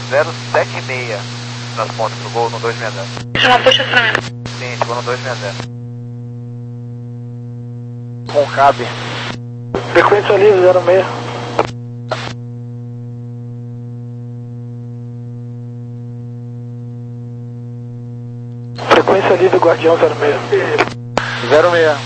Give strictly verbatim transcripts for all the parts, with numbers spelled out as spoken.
zero sete seis. Transponder pro gol no dois seis zero. Chama puxa acionamento. Sim, chegou no dois seis zero. Com cabe. Frequência livre zero seis. Frequência livre Guardião zero seis. zero seis.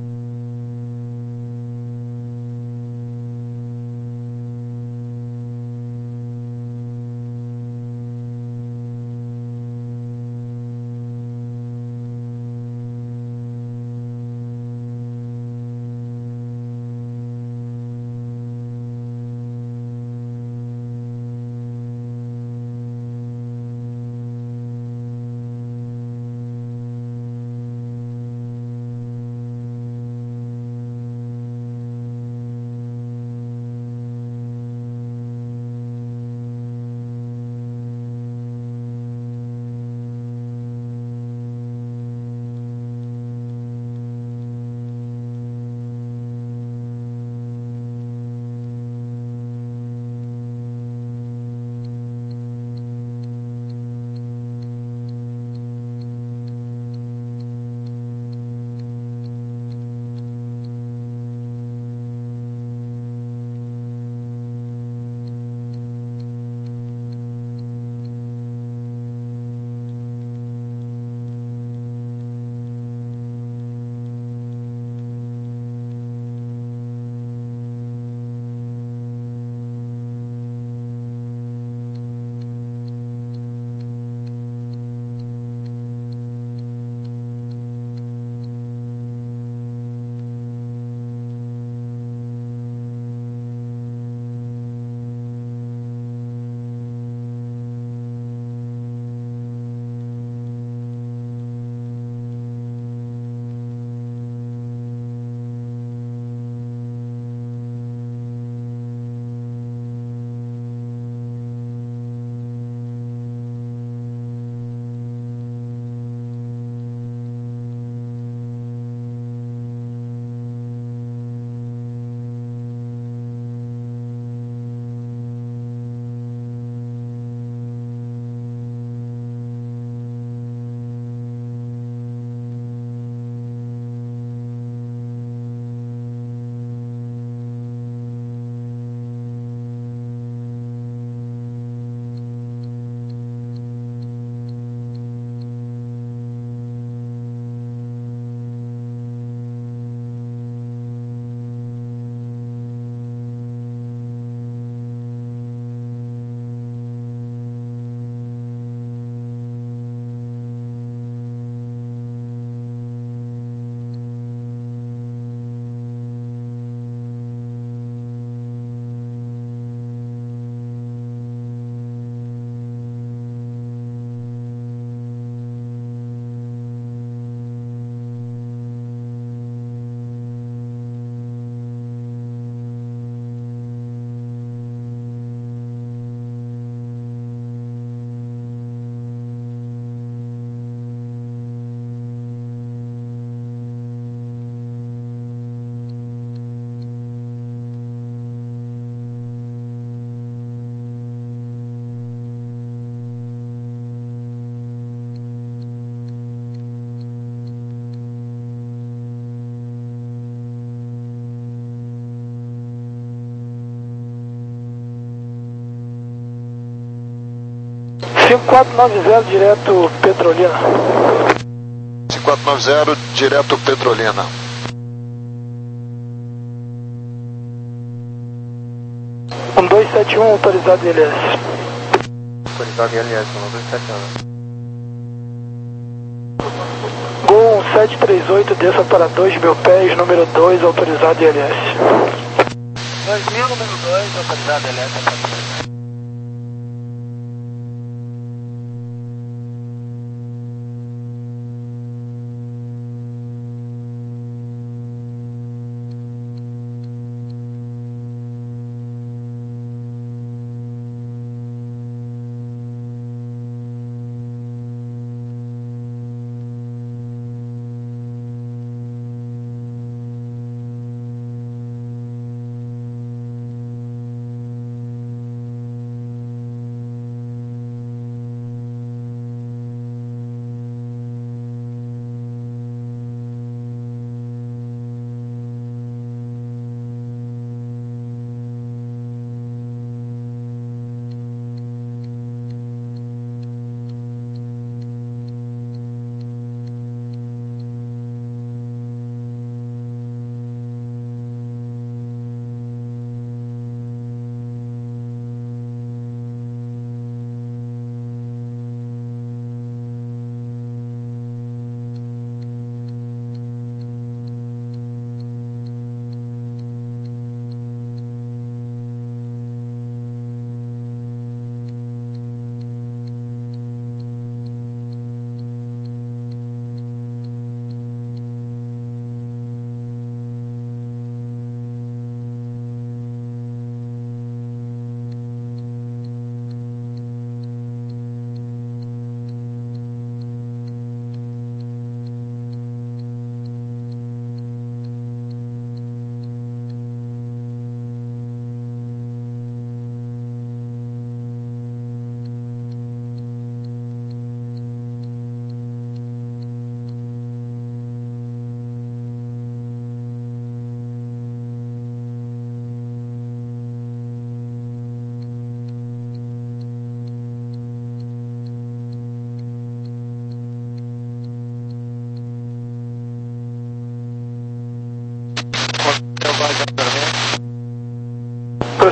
cinco quatro nove zero direto Petrolina. cinco quatro nove zero direto Petrolina. um dois sete um autorizado L S. Autorizado L S, um dois sete um. Gol um sete três oito, desça para dois mil pés, número dois, autorizado L S. dois mil, número dois, autorizado L S.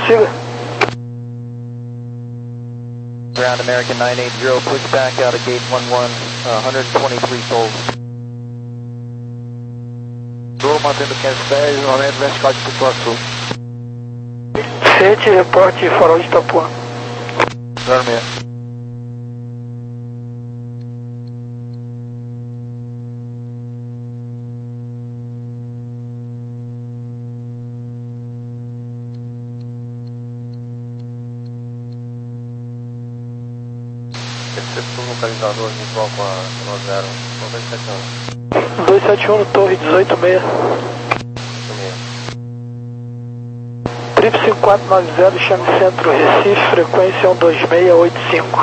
Prossiga. Ground American nine eight zero, push back out of gate one one, uh, one twenty-three sold. Estou mantendo quinhentos e dez, aumento vertical de Pituaçu. Sete, reporte farol de Itapuã. zero seis. Recepção localizador visual com a zero zero, dois sete um no torre dezoito seis. Trip cinco quatro nove zero, chame centro Recife, frequência um dois seis oito cinco.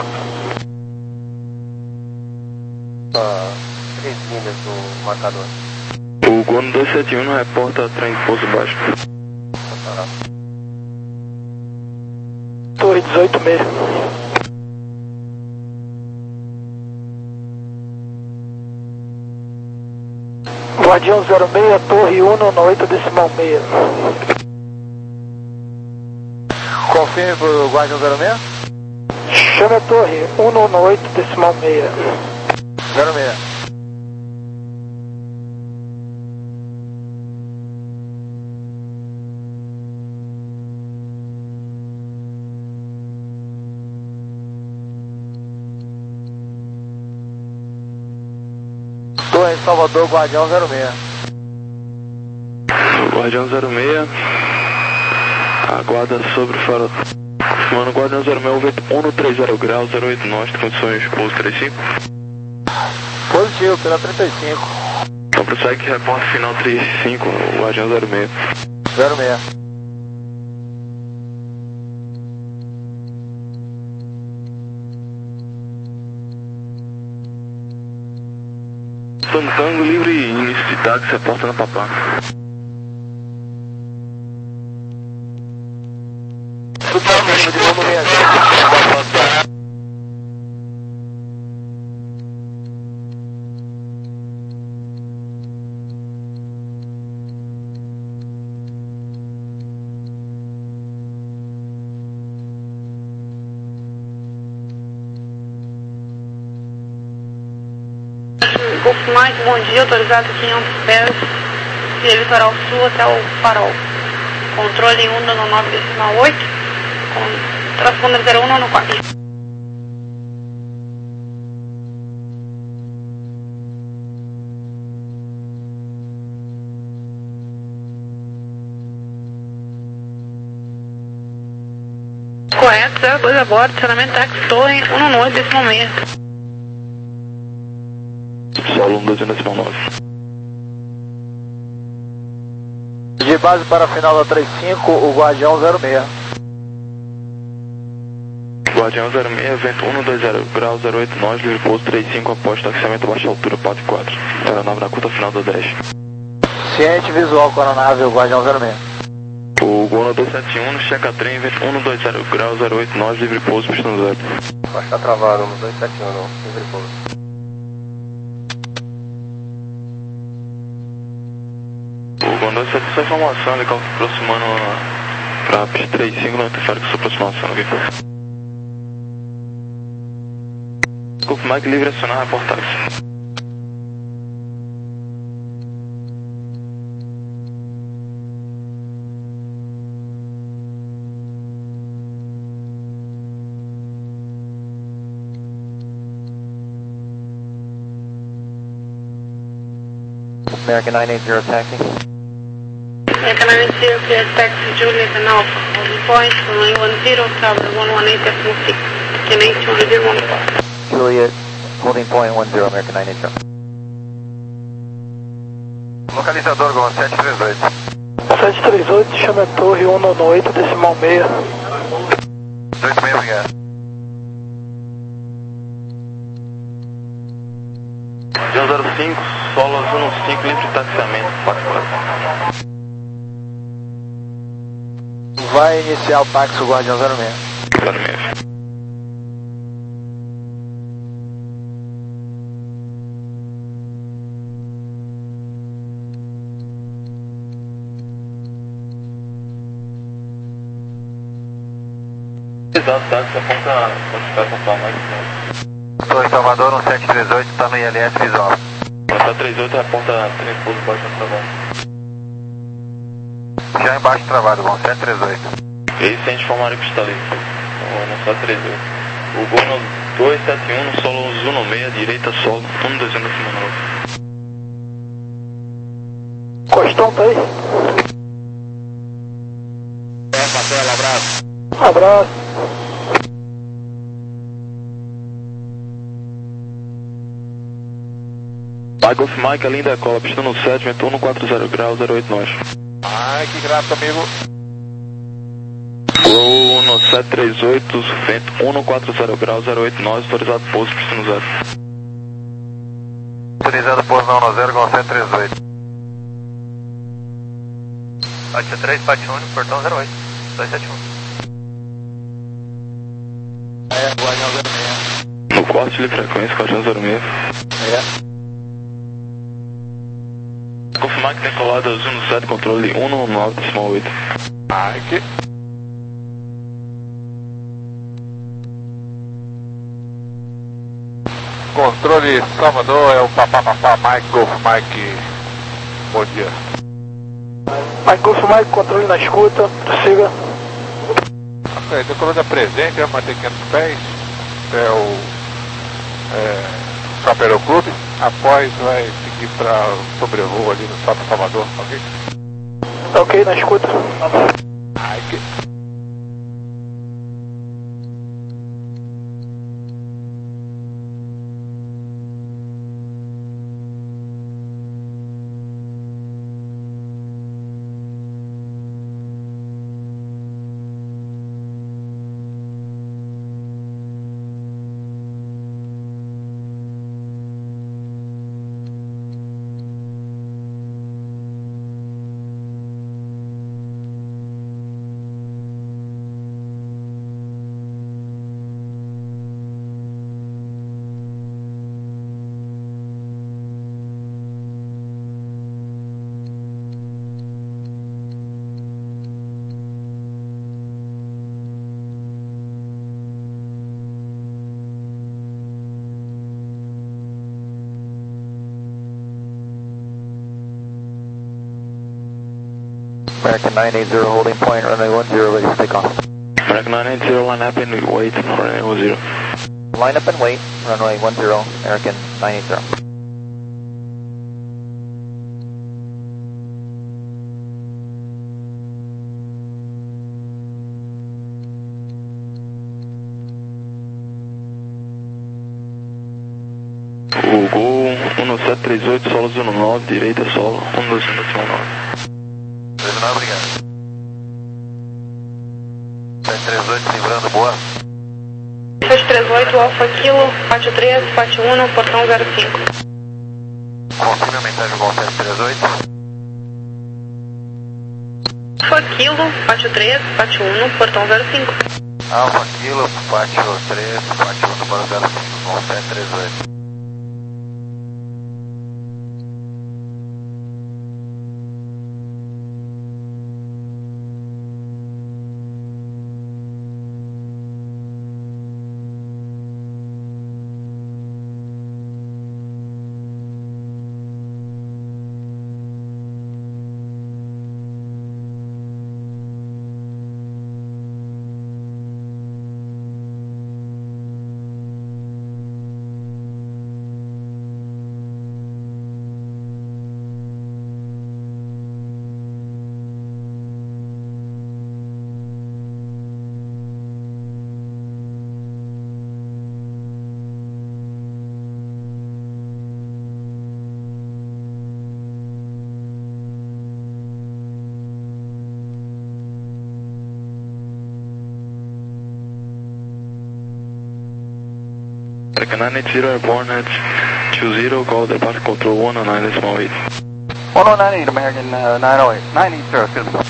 Ah, três milhas do marcador. O Gono dois sete um não reporta trem de pouso baixo. Torre dezoito seis. Guardião zero seis, torre um no oito decimal seis. Confirme pro Guardião zero seis. Chame a torre um no oito decimal seis. zero seis. Estou em Salvador, Guardião zero seis. Guardião zero seis, aguarda sobre o farol. Mano, Guardião zero seis, vento um no trinta graus, zero oito nós, condições de pouso trinta e cinco. Positivo, pela trinta e cinco. Então prossegue que reporte final trinta e cinco, Guardião zero seis. zero seis. Tantango livre e início de táxi, reporta na Papá. De novo, minha Golf Mike, bom dia, autorizado quinhentos pés, via litoral sul até o farol. Controle um no nove decimal oito, com transponder zero um no quatro. Correto, zero dois a bordo, estacionamento táxi torre um no oito decimal seis. Solo um doze decimal nove. De base para a final da trinta e cinco, o Guardião zero seis. Guardião zero seis, vento um no dois zero graus, zero oito nós, livre pouso trinta e cinco, após taxiamento baixa altura, quatro quatro. Aeronave na curta final do dez. Ciente visual com a aeronave, o Guardião zero seis. O Gono dois sete um no checa trem, vento um no dois zero graus, zero oito nós, livre pouso, pistão zero. Vai ficar travado no dois sete um, não, livre pouso. O Gono dois sete um, sua informação, ele está se aproximando para a pista trinta e cinco, não interfere com sua aproximação aqui. Golf Mike livre acionar a reportagem. American nine eight zero taxi. American nine eight zero, clear taxi Juliet and Alpha. Holding point, runway one zero, tower one one eight decimal six. Destination two zero one four. Juliet, holding point one zero, American nine eight zero. Localizador, Gon, sete três oito. sete três oito, chame a torre um no oito decimal seis. oito seis, obrigado. Guardião zero cinco, solo azul no cinco, livre de taxiamento, quatro quatro. Vai iniciar o táxi, o Guardião zero seis. zero seis. Autorizado táxi, aponta classificação para mais. Estou em Salvador, um sete três oito, está no I L S visual. sete três oito, reporta trem pouso baixo no trabalho. Já embaixo travado, bom, sete três oito. Esse a gente informaria que está ali. No sete três oito. O gol no dois sete um, no solo Zuno seis, direita solo, um dois zero acima nove. Costão tá aí? É, Marcelo, abraço. Abraço. Mike Golf Mike, linda cola, pista no sete, vento um quatro zero graus, zero oito nós. Ai, que graça, amigo. Gol no sete três oito, vento um quatro zero graus, zero oito nós, autorizado pouso, pista no zero. Autorizado pouso não no zero, com sete três oito. Bate três, bate um, portão zero oito, dois sete um. É, Guardião zero seis. No corte de frequência, Guardião zero seis. É. Confirmar que tem colado azul no sete, controle um nove decimal oito. Ai, que... Controle Salvador, é o papapá, Mike Golf Mike. Bom dia. Mike Golf Mike, controle na escuta, prossiga. Ok, decolou da presente, vai manter quinhentos pés, é o é, Chapéu Clube, após vai seguir para sobrevoo ali no Shopping Salvador, ok? Tá ok, na escuta. Ai, que... American nine eight zero holding point, runway one zero, ready to take off. American nine eight zero, line up and wait for runway one zero. Line up and wait, runway one zero, American nine eight zero. O gol um sete três oito, solo zero nove, direita solo, um dois zero nove. Não, obrigado. sete três oito, lembrando, boa. sete três oito, Alfa Kilo, Pátio três, Pátio um, portão zero cinco. Confirme a mensagem com sete três oito. Alfa Kilo, Pátio três, Pátio um, portão zero cinco. Alfa Kilo, Pátio três, Pátio um para zero cinco, com sete três oito. American nine eight zero, airborne at two zero, call departure control one oh nine decimal eight. one oh nine eight, American uh, nine oh eight, nine eight zero, excuse me.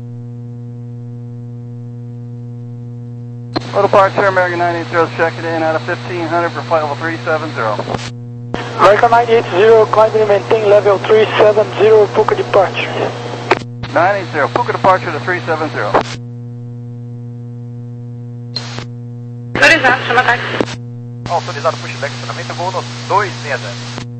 Low departure, American nine eight zero, check it in out of fifteen hundred for flight level three seven zero. American nine eight zero, climb and maintain level three seven zero, Puka departure. nine eight zero, Puka departure to three seven zero. Autorizado, chama táxi. Autorizado pushback, estacionamento, voo no dois seis zero.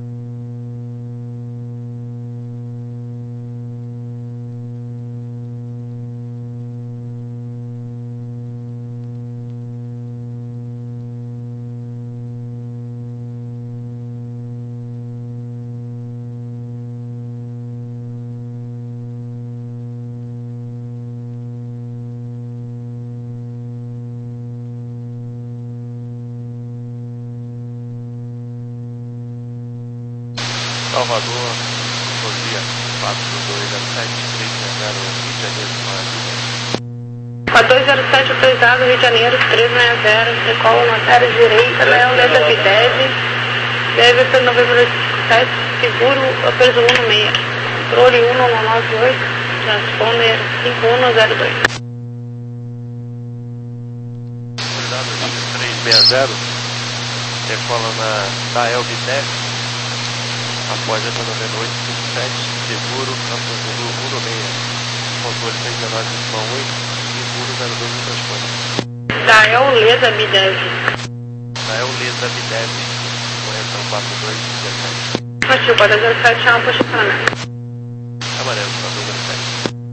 Salvador, Rodovia quatro dois zero sete, três zero, Rio de Janeiro, quatro dois zero sete, autorizado, Rio de Janeiro, três seis zero, decola na terra direita, Leão Leda Videve, deve ser novembro sete, seguro, peso um seis, controle um nove nove oito, transponder cinco um zero dois. Autorizado, três seis zero, decola na Tael Videve, após essa noventa e oito cinquenta e sete, seguro, transpondendo um seis, controle seis nove oito, seguro zero dois no transponder. Dael Leda Videve. Tael Leda Videve, correção quatro dois zero sete. Partiu, quatro zero sete, chama para estacionamento. Amarelo, quatro dois zero sete.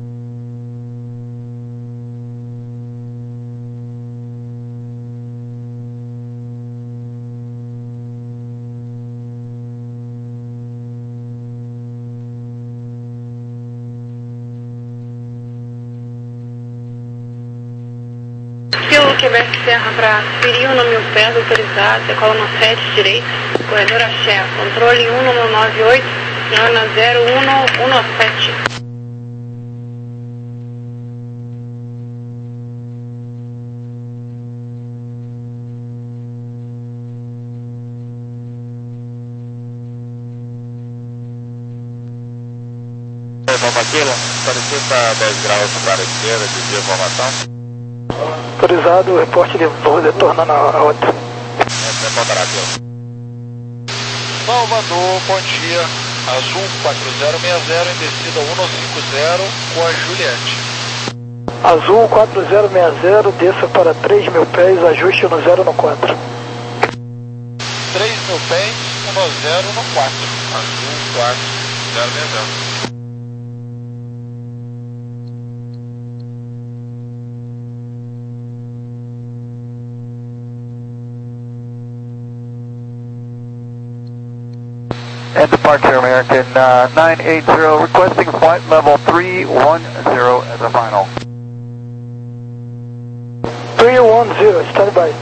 Pelo Quebec Serra para Pirio, no mil pés, autorizado, decola no sete direito, corredor Axé, controle um nove nove oito, Ana zero um um sete. Papaquila, parecer para dez graus para a esquerda, de informação. Autorizado, reporte de voo retornando a rota. Essa é Papaquila. Salvador, bom dia. Azul quatro zero seis zero em descida um cinco zero com a Juliette. Azul quatro zero seis zero, desça para três mil pés, ajuste no zero no quatro. três mil pés, um zero no quatro. Azul quatro zero seis zero. And departure American uh, nine eight zero, requesting flight level three one zero as a final. three one zero, stand by.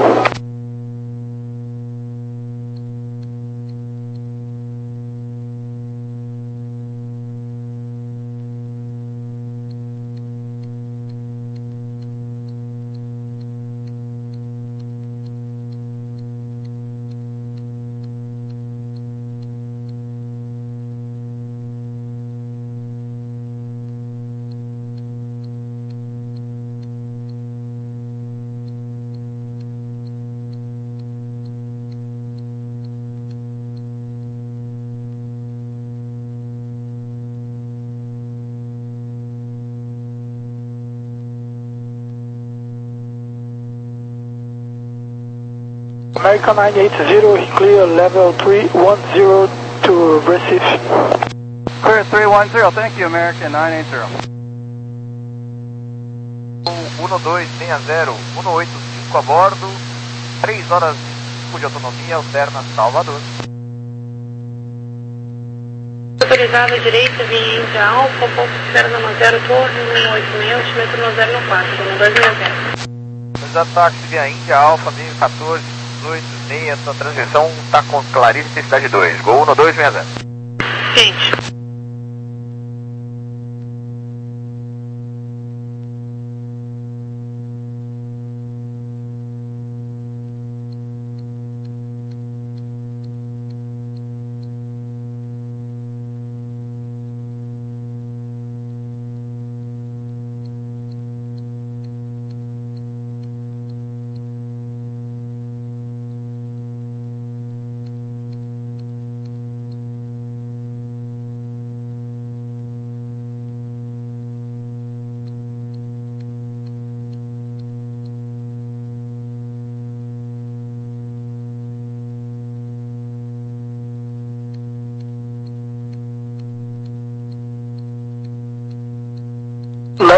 American nine eight zero, clear level three one zero to Recife. Clear three one zero, thank you American nine eight zero. um dois seis zero, um oito cinco a bordo, três horas e cinco de autonomia, alterna Salvador. Autorizado à direita, via Índia Alfa, pouco externo no zero torre, um oito seis, altimetro no zero no quatro, no dois seis zero. Autorizado táxi via Índia Alfa, meio quatorze, dezoito, meia, sua transmissão está com Clarice Cidade dois, Gol um dois seis zero. Ciente.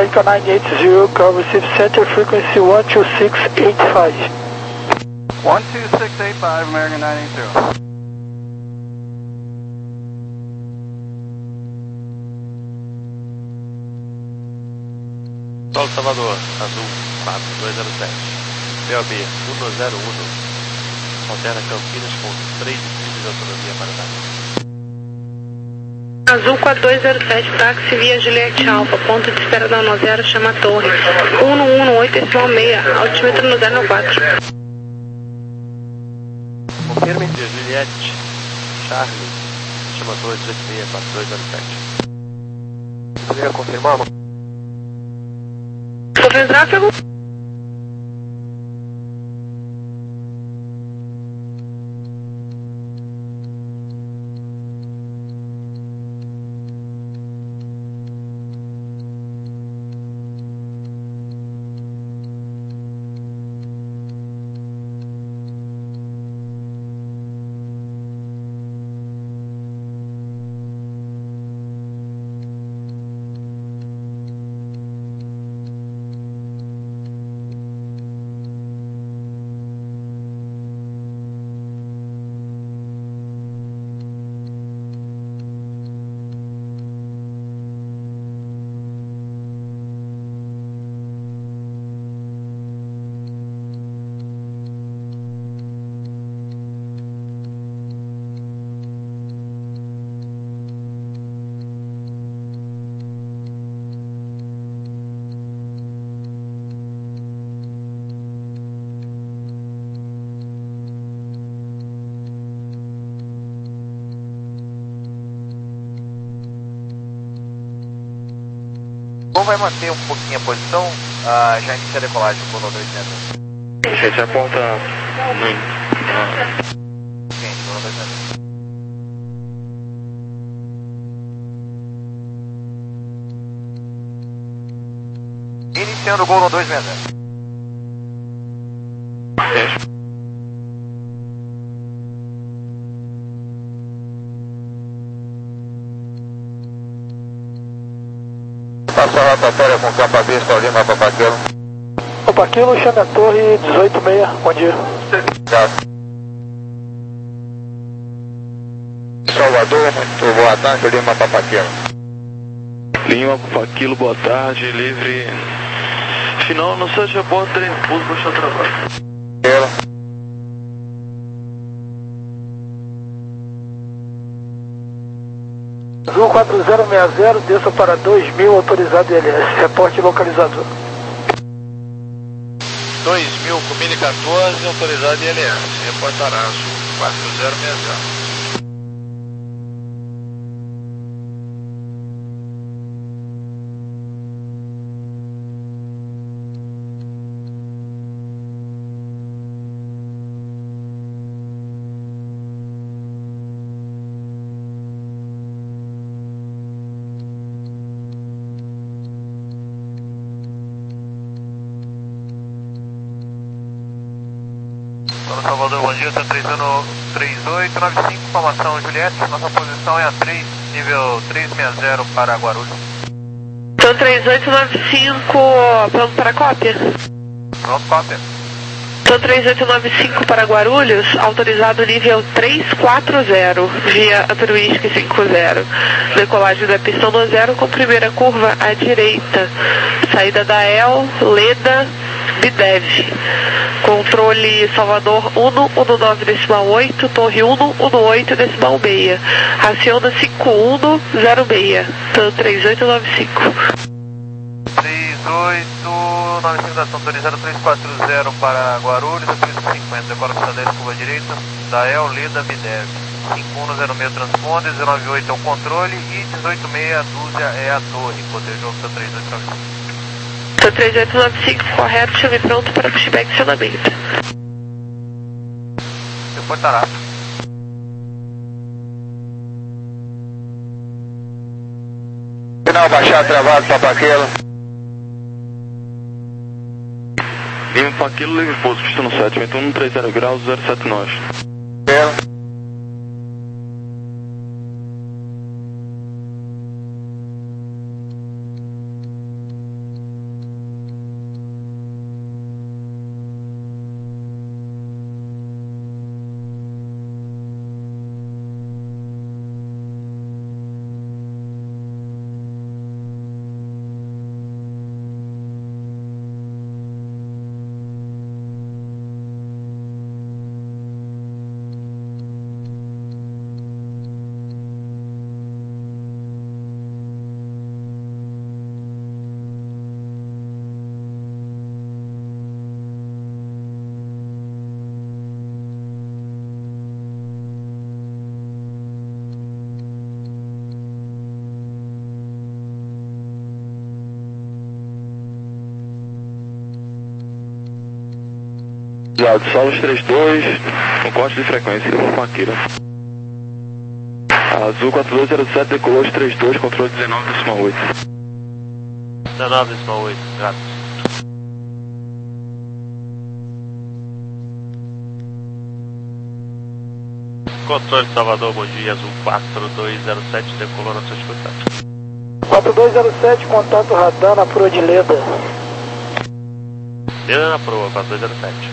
American nine eight zero, call receive center frequency one two six eight five. one two six eight five, American nine eight zero. Sol Salvador, Azul quatro dois zero sete, P O B um zero um, altera Campinas com três milhas de autonomia para dar. Azul quatro dois zero sete, táxi via Juliette Alfa, ponto de espera da nove zero, chama a torre. um um um oito, decimal seis, altímetro no zero quatro. Confirme de Juliette, Charlie, chama a torre dezoito seis quatro dois zero sete. Poderia confirmar? Sofrendo tráfego? Gol vai manter um pouquinho a posição, ah, já inicia a decolagem com o dois metros. Gente, aponta no... Gente, Gol dois metros. Iniciando o Gol no dois metros. Gente. Passou a rotatória com campo aberto para Lima Papaquilo. Papaquilo, chame a torre dezoito seis, bom dia. Salvador, muito boa tarde, Lima Papaquilo. Lima Papaquilo, boa tarde, livre. Final no sete, aponta três, pouso, puxa trabalho. Azul quatro zero seis zero, desça para dois mil, autorizado I L S, reporte localizador. dois mil com mil e quatorze, autorizado I L S, reportará Azul quatro zero seis zero. Salvador, bom dia, está três oito nove cinco, informação Juliette, nossa posição é a três, nível três seis zero para Guarulhos. Então três oito nove cinco, pronto para cópia? Pronto, cópia. Então três oito nove cinco para Guarulhos, autorizado nível três quatro zero, via Altruística cinco zero. Decolagem da pista um zero com primeira curva à direita. Saída da E L, Leda, Bidev. Controle Salvador um um nove decimal oito, Torre um um oito decimal seis. Aciona cinco um zero seis, então três oito nove cinco. três oito nove cinco, ação autorizada três quatro zero para Guarulhos, três cinquenta, decola pista dez, curva direita, da E L, Leda, Bidev. cinco um zero seis transponder, dezenove oito é o controle e dezoito seis, a dúzia é a torre, cotejou para três oito nove cinco. Então três oito nove cinco, correto, chame pronto para pushback e acionamento. Reportará. Final baixar travado, Papaquilo. Lima Papaquilo, livre pouso, pista no sete, vento um três zero graus, zero sete nove. Solos trinta e dois, com corte de frequência, com Akira. Azul quatro dois zero sete, decolou trinta e dois, controle dezenove decimal oito. dezenove decimal oito, graças. Controle Salvador, bom dia, Azul quatro dois zero sete, decolou na sua escuta. quatro dois zero sete, contato radar na proa de Leda. Leda na proa, quatro dois zero sete.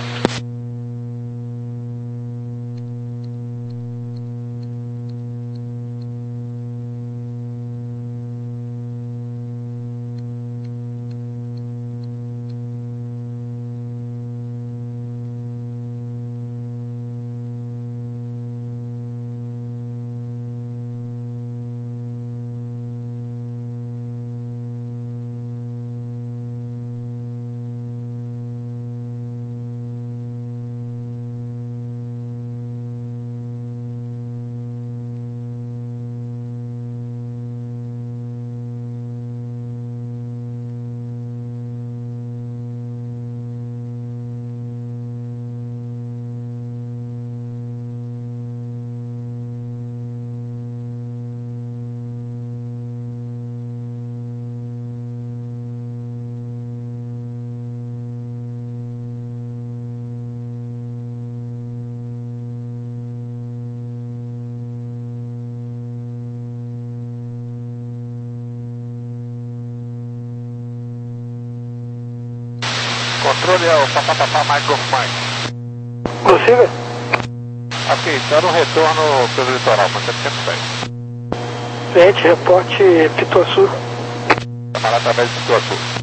Controle é o papapá Mike of Mike. Prossiga. Ok, dando um retorno pelo litoral, para setecentos pés. Frente, reporte Pituaçu. Camarada através de Pituaçu.